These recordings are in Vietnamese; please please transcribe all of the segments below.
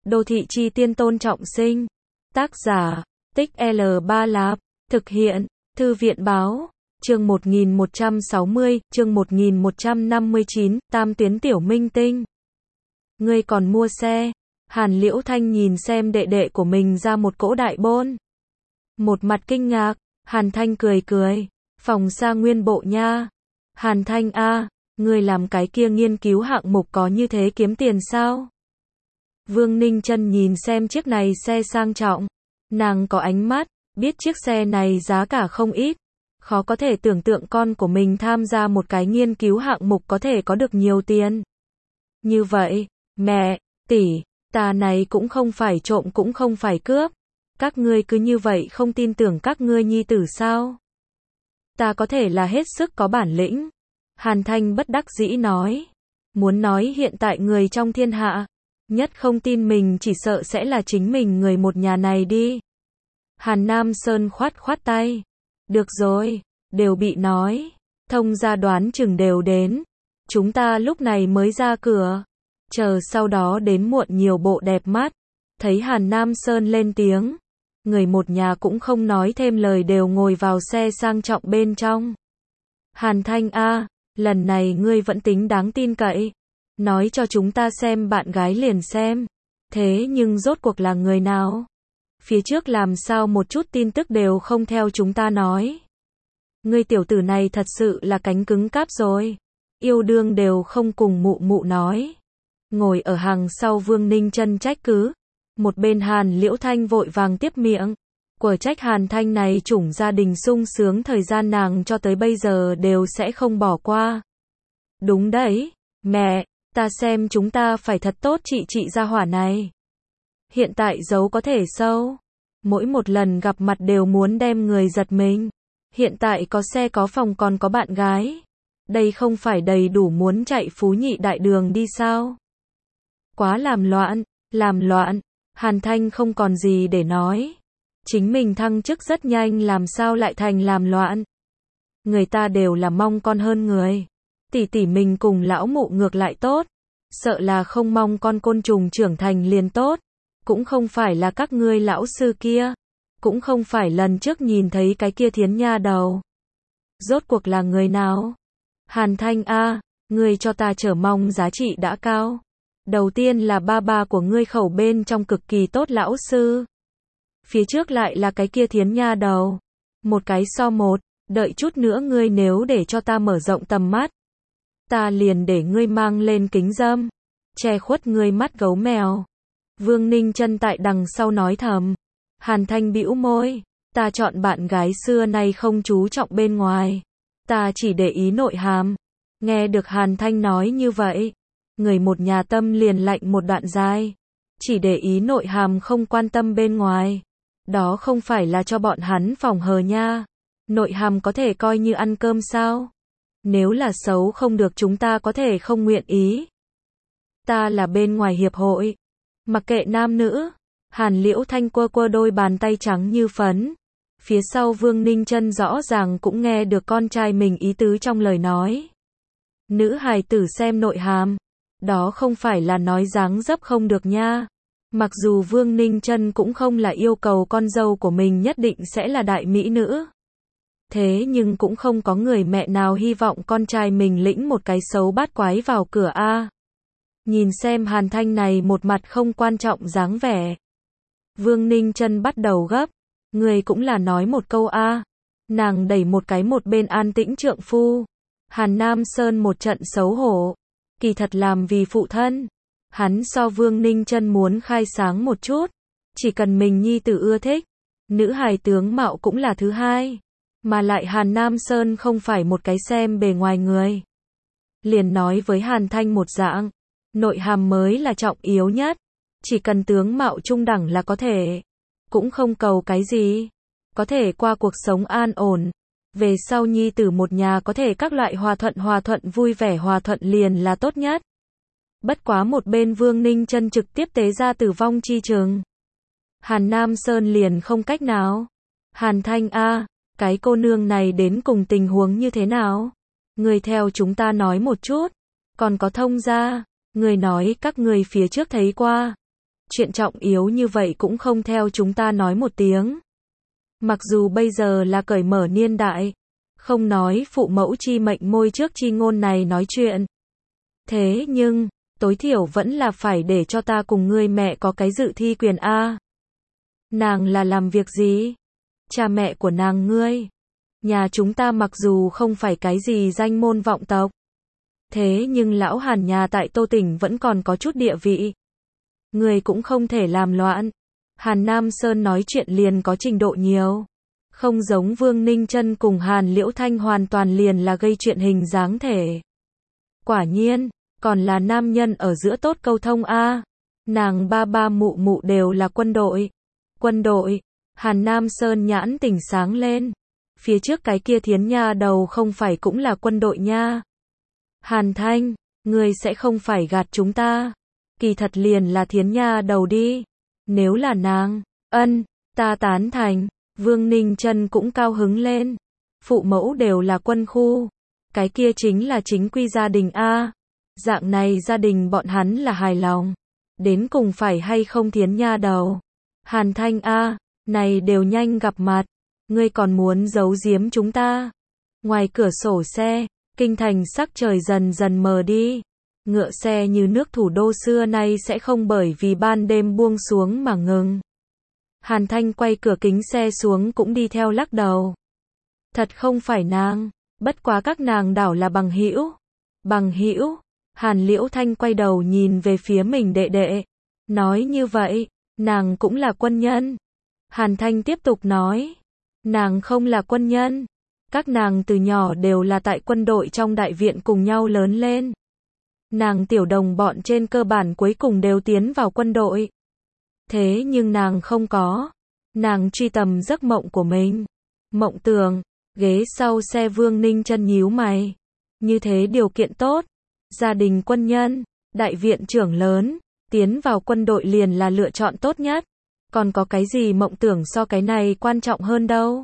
Đô thị chi tiên Tôn Trọng Sinh. Tác giả, Tích L3 Lạp. Thực hiện, Thư viện báo. Chương 1160, chương 1159, Tam tuyến tiểu minh tinh. Ngươi còn mua xe? Hàn Liễu Thanh nhìn xem đệ đệ của mình ra một cỗ đại bôn. Một mặt kinh ngạc, Hàn Thanh cười cười. Phòng xa nguyên bộ nha. Hàn Thanh a, ngươi làm cái kia nghiên cứu hạng mục có như thế kiếm tiền sao? Vương Ninh Chân nhìn xem chiếc này xe sang trọng. Nàng có ánh mắt, biết chiếc xe này giá cả không ít. Khó có thể tưởng tượng con của mình tham gia một cái nghiên cứu hạng mục có thể có được nhiều tiền. Như vậy, mẹ, tỷ, ta này cũng không phải trộm cũng không phải cướp. Các ngươi cứ như vậy không tin tưởng các ngươi nhi tử sao? Ta có thể là hết sức có bản lĩnh. Hàn Thanh bất đắc dĩ nói. Muốn nói hiện tại người trong thiên hạ, nhất không tin mình chỉ sợ sẽ là chính mình người một nhà này đi. Hàn Nam Sơn khoát khoát tay. Được rồi, đều bị nói. Thông gia đoán chừng đều đến. Chúng ta lúc này mới ra cửa. Chờ sau đó đến muộn nhiều bộ đẹp mắt. Thấy Hàn Nam Sơn lên tiếng. Người một nhà cũng không nói thêm lời đều ngồi vào xe sang trọng bên trong. Hàn Thanh a, lần này ngươi vẫn tính đáng tin cậy. Nói cho chúng ta xem bạn gái liền xem. Thế nhưng rốt cuộc là người nào? Phía trước làm sao một chút tin tức đều không theo chúng ta nói. Ngươi tiểu tử này thật sự là cánh cứng cáp rồi. Yêu đương đều không cùng mụ mụ nói. Ngồi ở hàng sau Vương Ninh Chân trách cứ. Một bên Hàn Liễu Thanh vội vàng tiếp miệng. Của trách Hàn Thanh này chủng gia đình sung sướng thời gian nàng cho tới bây giờ đều sẽ không bỏ qua. Đúng đấy, mẹ, ta xem chúng ta phải thật tốt chị gia hỏa này. Hiện tại giấu có thể sâu. Mỗi một lần gặp mặt đều muốn đem người giật mình. Hiện tại có xe có phòng còn có bạn gái. Đây không phải đầy đủ muốn chạy phú nhị đại đường đi sao? Quá làm loạn, làm loạn. Hàn Thanh không còn gì để nói. Chính mình thăng chức rất nhanh làm sao lại thành làm loạn. Người ta đều là mong con hơn người. Tỷ tỷ mình cùng lão mụ ngược lại tốt. Sợ là không mong con côn trùng trưởng thành liền tốt. Cũng không phải là các ngươi lão sư kia. Cũng không phải lần trước nhìn thấy cái kia thiến nha đầu. Rốt cuộc là người nào? Hàn Thanh a, ngươi cho ta chờ mong giá trị đã cao. Đầu tiên là ba của ngươi khẩu bên trong cực kỳ tốt lão sư. Phía trước lại là cái kia thiến nha đầu. Một cái so một, đợi chút nữa ngươi nếu để cho ta mở rộng tầm mắt. Ta liền để ngươi mang lên kính râm. Che khuất ngươi mắt gấu mèo. Vương Ninh Chân tại đằng sau nói thầm. Hàn Thanh bĩu môi. Ta chọn bạn gái xưa nay không chú trọng bên ngoài. Ta chỉ để ý nội hàm. Nghe được Hàn Thanh nói như vậy. Người một nhà tâm liền lạnh một đoạn dài. Chỉ để ý nội hàm không quan tâm bên ngoài. Đó không phải là cho bọn hắn phỏng hờ nha. Nội hàm có thể coi như ăn cơm sao? Nếu là xấu không được chúng ta có thể không nguyện ý. Ta là bên ngoài hiệp hội. Mặc kệ nam nữ. Hàn Liễu Thanh quơ đôi bàn tay trắng như phấn. Phía sau Vương Ninh Chân rõ ràng cũng nghe được con trai mình ý tứ trong lời nói. Nữ hài tử xem nội hàm. Đó không phải là nói dáng dấp không được nha. Mặc dù Vương Ninh Chân cũng không là yêu cầu con dâu của mình nhất định sẽ là đại mỹ nữ. Thế nhưng cũng không có người mẹ nào hy vọng con trai mình lĩnh một cái xấu bát quái vào cửa a. Nhìn xem Hàn Thanh này một mặt không quan trọng dáng vẻ. Vương Ninh Chân bắt đầu gấp. Người cũng là nói một câu a. Nàng đẩy một cái một bên an tĩnh trượng phu. Hàn Nam Sơn một trận xấu hổ. Kỳ thật làm vì phụ thân. Hắn so Vương Ninh Chân muốn khai sáng một chút. Chỉ cần mình nhi tử ưa thích. Nữ hài tướng mạo cũng là thứ hai. Mà lại Hàn Nam Sơn không phải một cái xem bề ngoài người. Liền nói với Hàn Thanh một dạng. Nội hàm mới là trọng yếu nhất. Chỉ cần tướng mạo trung đẳng là có thể. Cũng không cầu cái gì. Có thể qua cuộc sống an ổn. Về sau nhi tử một nhà có thể các loại hòa thuận vui vẻ hòa thuận liền là tốt nhất. Bất quá một bên Vương Ninh Chân trực tiếp tế ra tử vong chi trường. Hàn Nam Sơn liền không cách nào. Hàn Thanh a, cái cô nương này đến cùng tình huống như thế nào? Người theo chúng ta nói một chút. Còn có thông gia, người nói các người phía trước thấy qua. chuyện trọng yếu như vậy cũng không theo chúng ta nói một tiếng. Mặc dù bây giờ là cởi mở niên đại, không nói phụ mẫu chi mệnh môi trước chi ngôn này nói chuyện. Thế nhưng, tối thiểu vẫn là phải để cho ta cùng ngươi mẹ có cái dự thi quyền A. Nàng là làm việc gì? Cha mẹ của nàng ngươi. Nhà chúng ta mặc dù không phải cái gì danh môn vọng tộc. Thế nhưng lão Hàn nhà tại Tô Tỉnh vẫn còn có chút địa vị. Ngươi cũng không thể làm loạn. Hàn Nam Sơn nói chuyện liền có trình độ nhiều. Không giống Vương Ninh Chân cùng Hàn Liễu Thanh hoàn toàn liền là gây chuyện hình dáng thể. Quả nhiên, còn là nam nhân ở giữa tốt câu thông a. Nàng ba ba mụ mụ đều là quân đội. Quân đội, Hàn Nam Sơn nhãn tỉnh sáng lên. Phía trước cái kia Thiến nha đầu không phải cũng là quân đội nha. Hàn Thanh, ngươi sẽ không phải gạt chúng ta. Kỳ thật liền là Thiến nha đầu đi. Nếu là nàng, ta tán thành. Vương Ninh Chân cũng cao hứng lên. Phụ mẫu đều là quân khu. Cái kia chính là chính quy gia đình a. Dạng này gia đình bọn hắn là hài lòng. Đến cùng phải hay không Thiến nha đầu. Hàn Thanh a, này đều nhanh gặp mặt. Ngươi còn muốn giấu giếm chúng ta. Ngoài cửa sổ xe, kinh thành sắc trời dần dần mờ đi. Ngựa xe như nước thủ đô xưa nay sẽ không bởi vì ban đêm buông xuống mà ngừng. Hàn Thanh quay cửa kính xe xuống cũng đi theo lắc đầu. Thật không phải nàng, bất quá các nàng đảo là bằng hữu. Bằng hữu? Hàn Liễu Thanh quay đầu nhìn về phía mình đệ đệ. Nói như vậy, nàng cũng là quân nhân. Hàn Thanh tiếp tục nói. Nàng không là quân nhân. Các nàng từ nhỏ đều là tại quân đội trong đại viện cùng nhau lớn lên. Nàng tiểu đồng bọn trên cơ bản cuối cùng đều tiến vào quân đội. Thế nhưng nàng không có. Nàng truy tầm giấc mộng của mình. Mộng tưởng, ghế sau xe Vương Ninh Chân nhíu mày. Như thế điều kiện tốt. Gia đình quân nhân, đại viện trưởng lớn, tiến vào quân đội liền là lựa chọn tốt nhất. Còn có cái gì mộng tưởng so cái này quan trọng hơn đâu.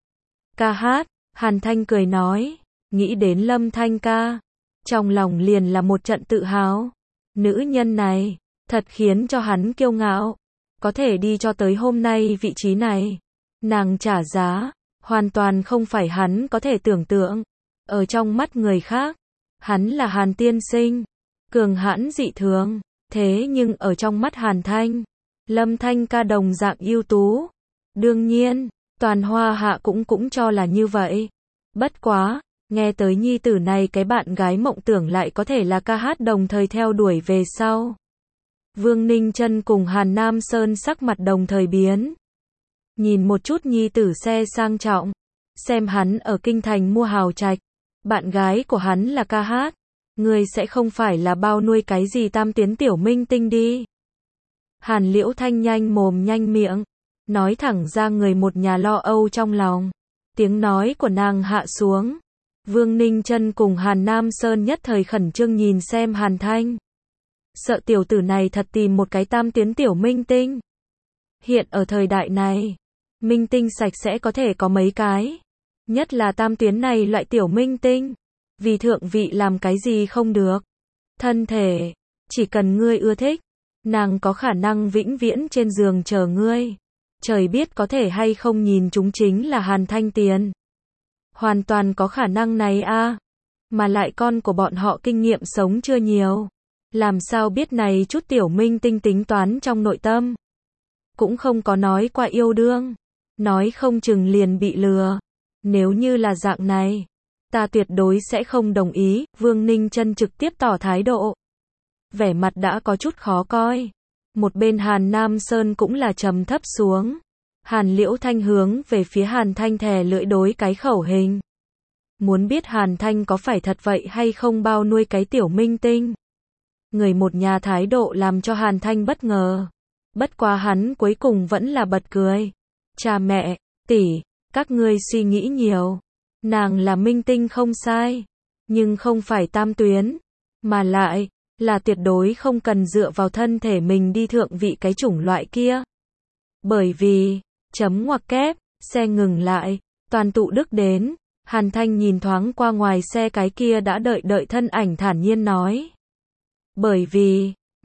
Ca hát, Hàn Thanh cười nói, nghĩ đến Lâm Thanh ca. Trong lòng liền là một trận tự hào. Nữ nhân này, thật khiến cho hắn kiêu ngạo. Có thể đi cho tới hôm nay vị trí này. Nàng trả giá, hoàn toàn không phải hắn có thể tưởng tượng. Ở trong mắt người khác, hắn là Hàn tiên sinh. Cường hãn dị thường. Thế nhưng ở trong mắt Hàn Thanh, Lâm Thanh ca đồng dạng ưu tú. Đương nhiên, toàn Hoa Hạ cũng cho là như vậy. Bất quá, nghe tới nhi tử này cái bạn gái mộng tưởng lại có thể là ca hát đồng thời theo đuổi về sau. Vương Ninh Chân cùng Hàn Nam Sơn sắc mặt đồng thời biến. Nhìn một chút nhi tử xe sang trọng, xem hắn ở kinh thành mua hào trạch, bạn gái của hắn là ca hát, người sẽ không phải là bao nuôi cái gì tam tiến tiểu minh tinh đi. Hàn Liễu Thanh nhanh mồm nhanh miệng, nói thẳng ra người một nhà lo âu trong lòng. Tiếng nói của nàng hạ xuống. Vương Ninh Chân cùng Hàn Nam Sơn nhất thời khẩn trương nhìn xem Hàn Thanh. Sợ tiểu tử này thật tìm một cái tam tiến tiểu minh tinh. Hiện ở thời đại này, minh tinh sạch sẽ có thể có mấy cái. Nhất là tam tiến này loại tiểu minh tinh. Vì thượng vị làm cái gì không được. Thân thể, chỉ cần ngươi ưa thích, nàng có khả năng vĩnh viễn trên giường chờ ngươi. Trời biết có thể hay không nhìn chúng chính là Hàn Thanh tiền. Hoàn toàn có khả năng này a. Mà lại con của bọn họ kinh nghiệm sống chưa nhiều. Làm sao biết này chút tiểu minh tinh tính toán trong nội tâm. Cũng không có nói qua yêu đương. Nói không chừng liền bị lừa. Nếu như là dạng này, ta tuyệt đối sẽ không đồng ý. Vương Ninh Chân trực tiếp tỏ thái độ. Vẻ mặt đã có chút khó coi. Một bên Hàn Nam Sơn cũng là trầm thấp xuống. Hàn Liễu Thanh hướng về phía Hàn Thanh thè lưỡi đối cái khẩu hình. Muốn biết Hàn Thanh có phải thật vậy hay không bao nuôi cái tiểu minh tinh. Người một nhà thái độ làm cho Hàn Thanh bất ngờ. Bất quá hắn cuối cùng vẫn là bật cười. Cha mẹ, tỷ, các ngươi suy nghĩ nhiều. Nàng là minh tinh không sai. Nhưng không phải tam tuyến. Mà lại, là tuyệt đối không cần dựa vào thân thể mình đi thượng vị cái chủng loại kia. Bởi vì, chấm ngoặc kép, xe ngừng lại, toàn tụ đức đến. Hàn Thanh nhìn thoáng qua ngoài xe cái kia đã đợi thân ảnh thản nhiên nói. Bởi vì,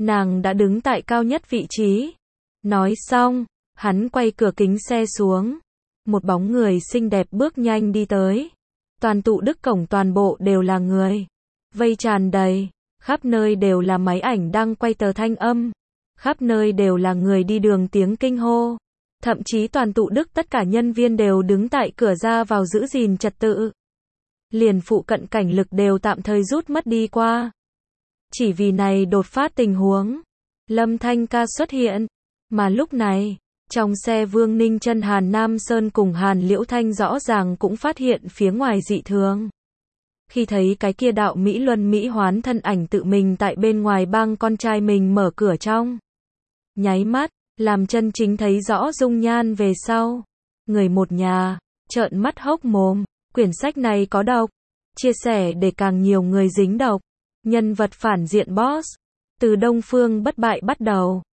Nàng đã đứng tại cao nhất vị trí. Nói xong, hắn quay cửa kính xe xuống. Một bóng người xinh đẹp bước nhanh đi tới. Toàn tụ đức cổng toàn bộ đều là người. Vây tràn đầy. Khắp nơi đều là máy ảnh đang quay tờ thanh âm. Khắp nơi đều là người đi đường tiếng kinh hô. Thậm chí toàn tụ đức tất cả nhân viên đều đứng tại cửa ra vào giữ gìn trật tự. Liền phụ cận cảnh lực đều tạm thời rút mất đi qua. Chỉ vì này đột phát tình huống. Lâm Thanh Ca xuất hiện. Mà lúc này, trong xe Vương Ninh Chân Hàn Nam Sơn cùng Hàn Liễu Thanh rõ ràng cũng phát hiện phía ngoài dị thường. Khi thấy cái kia đạo Mỹ Luân Mỹ Hoán thân ảnh tự mình tại bên ngoài bang con trai mình mở cửa trong. Nháy mắt, làm chân chính thấy rõ dung nhan về sau. Người một nhà, trợn mắt hốc mồm, quyển sách này có độc. Chia sẻ để càng nhiều người dính độc. Nhân vật phản diện boss. Từ Đông Phương Bất Bại bắt đầu.